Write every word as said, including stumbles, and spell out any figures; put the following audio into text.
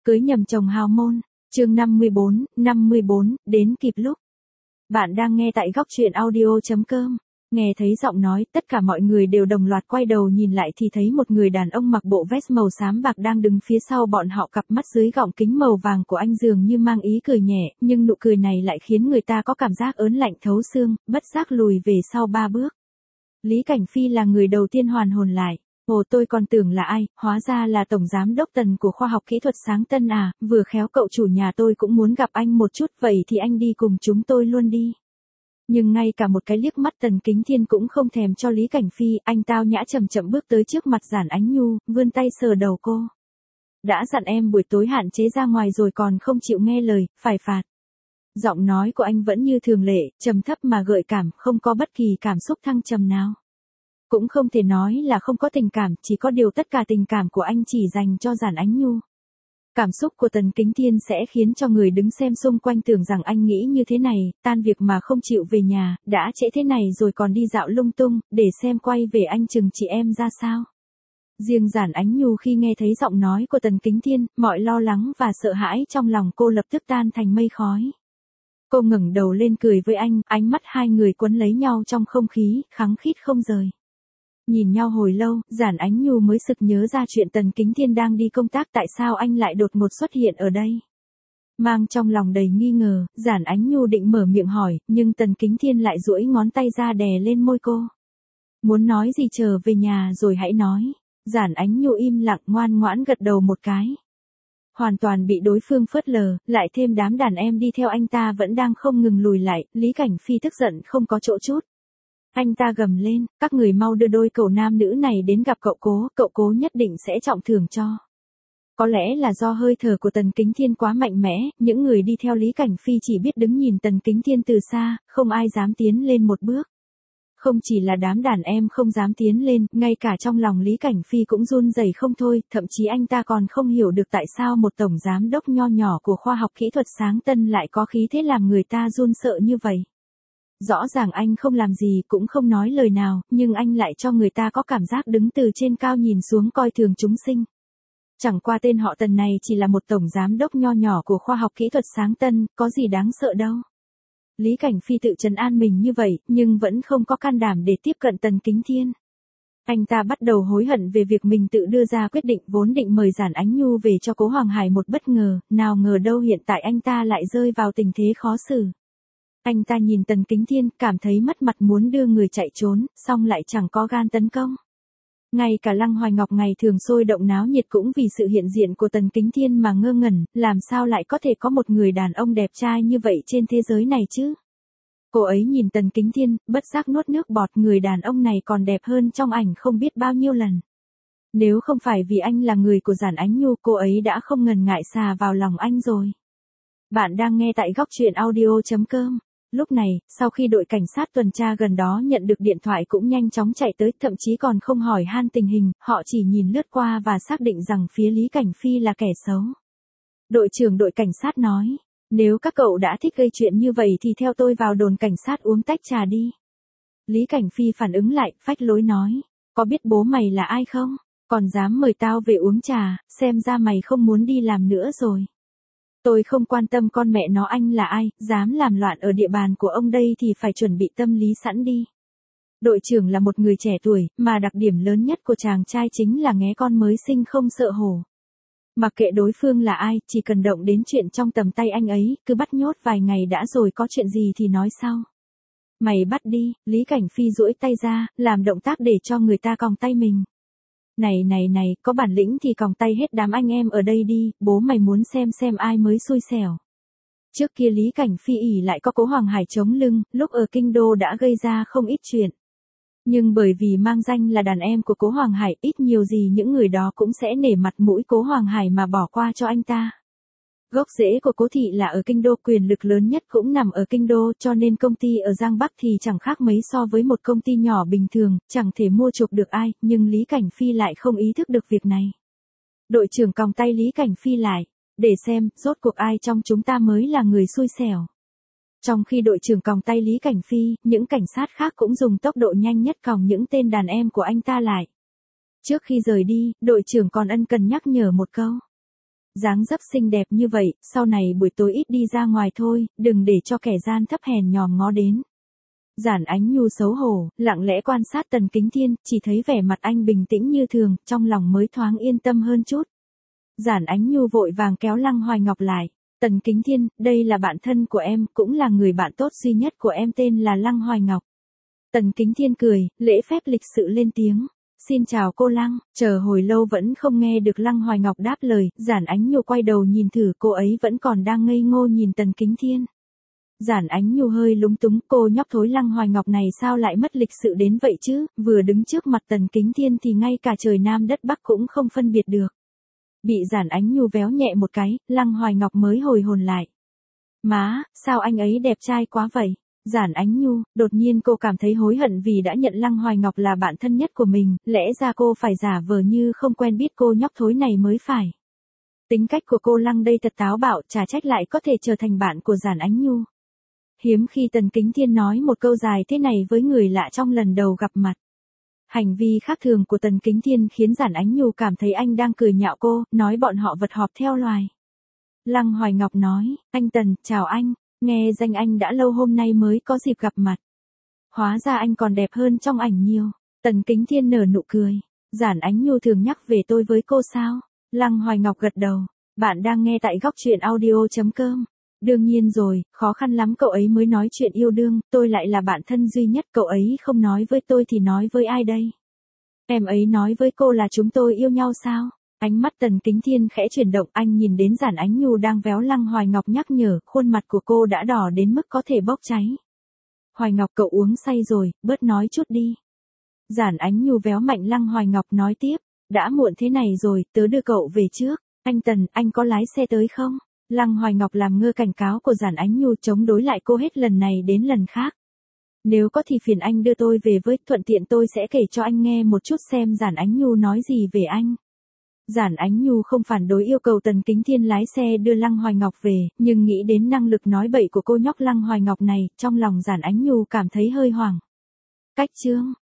Cưới nhầm chồng hào môn, chương năm mươi bốn, năm mươi bốn, đến kịp lúc. Bạn đang nghe tại góc truyện audio.com. Nghe thấy giọng nói, tất cả mọi người đều đồng loạt quay đầu nhìn lại thì thấy một người đàn ông mặc bộ vest màu xám bạc đang đứng phía sau bọn họ, cặp mắt dưới gọng kính màu vàng của anh dường như mang ý cười nhẹ, nhưng nụ cười này lại khiến người ta có cảm giác ớn lạnh thấu xương, bất giác lùi về sau ba bước. Lý Cảnh Phi là người đầu tiên hoàn hồn lại. Ồ, tôi còn tưởng là ai, hóa ra là Tổng Giám đốc Tần của Khoa học Kỹ thuật Sáng Tân à, vừa khéo cậu chủ nhà tôi cũng muốn gặp anh một chút, vậy thì anh đi cùng chúng tôi luôn đi. Nhưng ngay cả một cái liếc mắt Tần Kính Thiên cũng không thèm cho Lý Cảnh Phi, anh tao nhã chậm chậm bước tới trước mặt Giản Ánh Nhu, vươn tay sờ đầu cô. Đã dặn em buổi tối hạn chế ra ngoài rồi còn không chịu nghe lời, phải phạt. Giọng nói của anh vẫn như thường lệ, trầm thấp mà gợi cảm, không có bất kỳ cảm xúc thăng trầm nào. Cũng không thể nói là không có tình cảm, chỉ có điều tất cả tình cảm của anh chỉ dành cho Giản Ánh Nhu. Cảm xúc của Tần Kính Thiên sẽ khiến cho người đứng xem xung quanh tưởng rằng anh nghĩ như thế này, tan việc mà không chịu về nhà, đã trễ thế này rồi còn đi dạo lung tung, để xem quay về anh chừng chị em ra sao. Riêng Giản Ánh Nhu khi nghe thấy giọng nói của Tần Kính Thiên, mọi lo lắng và sợ hãi trong lòng cô lập tức tan thành mây khói. Cô ngẩng đầu lên cười với anh, ánh mắt hai người quấn lấy nhau trong không khí, khăng khít không rời. Nhìn nhau hồi lâu, Giản Ánh Nhu mới sực nhớ ra chuyện Tần Kính Thiên đang đi công tác, tại sao anh lại đột ngột xuất hiện ở đây. Mang trong lòng đầy nghi ngờ, Giản Ánh Nhu định mở miệng hỏi, nhưng Tần Kính Thiên lại duỗi ngón tay ra đè lên môi cô. Muốn nói gì chờ về nhà rồi hãy nói. Giản Ánh Nhu im lặng ngoan ngoãn gật đầu một cái. Hoàn toàn bị đối phương phớt lờ, lại thêm đám đàn em đi theo anh ta vẫn đang không ngừng lùi lại, Lý Cảnh Phi tức giận không có chỗ chút. Anh ta gầm lên, các người mau đưa đôi cậu nam nữ này đến gặp cậu cố, cậu cố nhất định sẽ trọng thưởng cho. Có lẽ là do hơi thở của Tần Kính Thiên quá mạnh mẽ, những người đi theo Lý Cảnh Phi chỉ biết đứng nhìn Tần Kính Thiên từ xa, không ai dám tiến lên một bước. Không chỉ là đám đàn em không dám tiến lên, ngay cả trong lòng Lý Cảnh Phi cũng run rẩy không thôi, thậm chí anh ta còn không hiểu được tại sao một tổng giám đốc nho nhỏ của Khoa học Kỹ thuật Sáng Tân lại có khí thế làm người ta run sợ như vậy. Rõ ràng anh không làm gì cũng không nói lời nào, nhưng anh lại cho người ta có cảm giác đứng từ trên cao nhìn xuống coi thường chúng sinh. Chẳng qua tên họ Tần này chỉ là một tổng giám đốc nho nhỏ của Khoa học Kỹ thuật Sáng Tân, có gì đáng sợ đâu. Lý Cảnh Phi tự trấn an mình như vậy, nhưng vẫn không có can đảm để tiếp cận Tần Kính Thiên. Anh ta bắt đầu hối hận về việc mình tự đưa ra quyết định, vốn định mời Giản Ánh Nhu về cho Cố Hoàng Hải một bất ngờ, nào ngờ đâu hiện tại anh ta lại rơi vào tình thế khó xử. Anh ta nhìn Tần Kính Thiên, cảm thấy mất mặt muốn đưa người chạy trốn, xong lại chẳng có gan tấn công. Ngay cả Lăng Hoài Ngọc ngày thường sôi động náo nhiệt cũng vì sự hiện diện của Tần Kính Thiên mà ngơ ngẩn, làm sao lại có thể có một người đàn ông đẹp trai như vậy trên thế giới này chứ? Cô ấy nhìn Tần Kính Thiên, bất giác nuốt nước bọt, người đàn ông này còn đẹp hơn trong ảnh không biết bao nhiêu lần. Nếu không phải vì anh là người của Giản Ánh Nhu, cô ấy đã không ngần ngại xà vào lòng anh rồi. Bạn đang nghe tại góc truyện audio.com. Lúc này, sau khi đội cảnh sát tuần tra gần đó nhận được điện thoại cũng nhanh chóng chạy tới, thậm chí còn không hỏi han tình hình, họ chỉ nhìn lướt qua và xác định rằng phía Lý Cảnh Phi là kẻ xấu. Đội trưởng đội cảnh sát nói, nếu các cậu đã thích gây chuyện như vậy thì theo tôi vào đồn cảnh sát uống tách trà đi. Lý Cảnh Phi phản ứng lại, phách lối nói, có biết bố mày là ai không? Còn dám mời tao về uống trà, xem ra mày không muốn đi làm nữa rồi. Tôi không quan tâm con mẹ nó anh là ai, dám làm loạn ở địa bàn của ông đây thì phải chuẩn bị tâm lý sẵn đi. Đội trưởng là một người trẻ tuổi, mà đặc điểm lớn nhất của chàng trai chính là nghé con mới sinh không sợ hổ. Mặc kệ đối phương là ai, chỉ cần động đến chuyện trong tầm tay anh ấy, cứ bắt nhốt vài ngày đã rồi có chuyện gì thì nói sau. Mày bắt đi, Lý Cảnh Phi duỗi tay ra, làm động tác để cho người ta còng tay mình. Này này này, có bản lĩnh thì còng tay hết đám anh em ở đây đi, bố mày muốn xem xem ai mới xui xẻo. Trước kia Lý Cảnh Phi ỉ lại có Cố Hoàng Hải chống lưng, lúc ở Kinh Đô đã gây ra không ít chuyện. Nhưng bởi vì mang danh là đàn em của Cố Hoàng Hải, ít nhiều gì những người đó cũng sẽ nể mặt mũi Cố Hoàng Hải mà bỏ qua cho anh ta. Gốc rễ của Cố thị là ở Kinh Đô, quyền lực lớn nhất cũng nằm ở Kinh Đô, cho nên công ty ở Giang Bắc thì chẳng khác mấy so với một công ty nhỏ bình thường, chẳng thể mua chuộc được ai, nhưng Lý Cảnh Phi lại không ý thức được việc này. Đội trưởng còng tay Lý Cảnh Phi lại, để xem, rốt cuộc ai trong chúng ta mới là người xui xẻo. Trong khi đội trưởng còng tay Lý Cảnh Phi, những cảnh sát khác cũng dùng tốc độ nhanh nhất còng những tên đàn em của anh ta lại. Trước khi rời đi, đội trưởng còn ân cần nhắc nhở một câu. Dáng dấp xinh đẹp như vậy, sau này buổi tối ít đi ra ngoài thôi, đừng để cho kẻ gian thấp hèn nhòm ngó đến. Giản Ánh Nhu xấu hổ, lặng lẽ quan sát Tần Kính Thiên, chỉ thấy vẻ mặt anh bình tĩnh như thường, trong lòng mới thoáng yên tâm hơn chút. Giản Ánh Nhu vội vàng kéo Lăng Hoài Ngọc lại. Tần Kính Thiên, đây là bạn thân của em, cũng là người bạn tốt duy nhất của em, tên là Lăng Hoài Ngọc. Tần Kính Thiên cười, lễ phép lịch sự lên tiếng. Xin chào cô Lăng, chờ hồi lâu vẫn không nghe được Lăng Hoài Ngọc đáp lời, Giản Ánh Nhu quay đầu nhìn thử, cô ấy vẫn còn đang ngây ngô nhìn Tần Kính Thiên. Giản Ánh Nhu hơi lúng túng, cô nhóc thối Lăng Hoài Ngọc này sao lại mất lịch sự đến vậy chứ, vừa đứng trước mặt Tần Kính Thiên thì ngay cả trời Nam đất Bắc cũng không phân biệt được. Bị Giản Ánh Nhu véo nhẹ một cái, Lăng Hoài Ngọc mới hồi hồn lại. Má, sao anh ấy đẹp trai quá vậy? Giản Ánh Nhu, đột nhiên cô cảm thấy hối hận vì đã nhận Lăng Hoài Ngọc là bạn thân nhất của mình, lẽ ra cô phải giả vờ như không quen biết cô nhóc thối này mới phải. Tính cách của cô Lăng đây thật táo bạo, chả trách lại có thể trở thành bạn của Giản Ánh Nhu. Hiếm khi Tần Kính Thiên nói một câu dài thế này với người lạ trong lần đầu gặp mặt. Hành vi khác thường của Tần Kính Thiên khiến Giản Ánh Nhu cảm thấy anh đang cười nhạo cô, nói bọn họ vật họp theo loài. Lăng Hoài Ngọc nói, anh Tần, chào anh, nghe danh anh đã lâu hôm nay mới có dịp gặp mặt. Hóa ra anh còn đẹp hơn trong ảnh nhiều. Tần Kính Thiên nở nụ cười. Giản Ánh Nhu thường nhắc về tôi với cô sao? Lăng Hoài Ngọc gật đầu. Bạn đang nghe tại góc truyện audio chấm com. Đương nhiên rồi, khó khăn lắm cậu ấy mới nói chuyện yêu đương, tôi lại là bạn thân duy nhất, cậu ấy không nói với tôi thì nói với ai đây? Em ấy nói với cô là chúng tôi yêu nhau sao? Ánh mắt Tần Kính Thiên khẽ chuyển động, anh nhìn đến Giản Ánh Nhu đang véo Lăng Hoài Ngọc nhắc nhở, khuôn mặt của cô đã đỏ đến mức có thể bốc cháy. Hoài Ngọc cậu uống say rồi, bớt nói chút đi. Giản Ánh Nhu véo mạnh Lăng Hoài Ngọc nói tiếp, đã muộn thế này rồi, tớ đưa cậu về trước. Anh Tần, anh có lái xe tới không? Lăng Hoài Ngọc làm ngơ cảnh cáo của Giản Ánh Nhu chống đối lại cô hết lần này đến lần khác. Nếu có thì phiền anh đưa tôi về với, thuận tiện tôi sẽ kể cho anh nghe một chút xem Giản Ánh Nhu nói gì về anh. Giản Ánh Nhu không phản đối yêu cầu Tần Kính Thiên lái xe đưa Lăng Hoài Ngọc về, nhưng nghĩ đến năng lực nói bậy của cô nhóc Lăng Hoài Ngọc này, trong lòng Giản Ánh Nhu cảm thấy hơi hoảng. Cách chương